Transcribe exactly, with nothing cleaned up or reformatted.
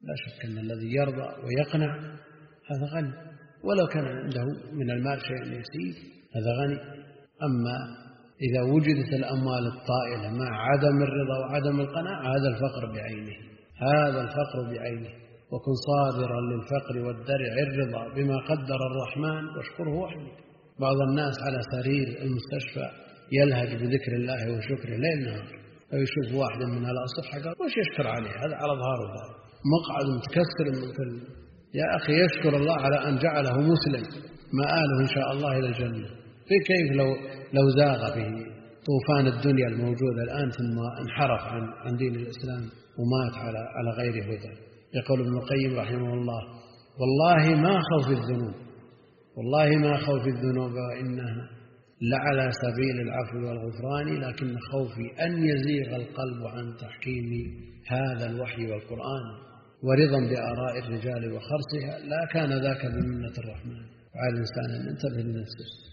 لا شك أن الذي يرضى ويقنع هذا غني، ولو كان عنده من المال شيء يسير هذا غني. أما إذا وجدت الأموال الطائلة مع عدم الرضا وعدم القناعة هذا الفقر بعينه، هذا الفقر بعينه. وكن صابرا للفقر والدرع الرضا بما قدر الرحمن واشكره وحده. بعض الناس على سرير المستشفى يلهج بذكر الله وشكره ليل نهار، أو يشوف واحدا من الأصحى قال وش يشكر عليه هذا على ظهره هذا مقعد متكسر من كل. يا أخي يشكر الله على أن جعله مسلم مآله إن شاء الله إلى الجنة. في كيف لو لو زاغ به طوفان الدنيا الموجود الآن ثم انحرف عن عن دين الإسلام ومات على على غير هدى. يقول ابن القيم رحمه الله والله ما خوف الذنوب والله ما خوف الذنوب وإنها لعلى سبيل العفو والغفران، لكن خوفي أن يزيغ القلب عن تحكيم هذا الوحي والقرآن ورضا بآراء الرجال وخرصها، لا كان ذاك بمنة الرحمن. وعلى الإنسان أن ينتبه لنفسه.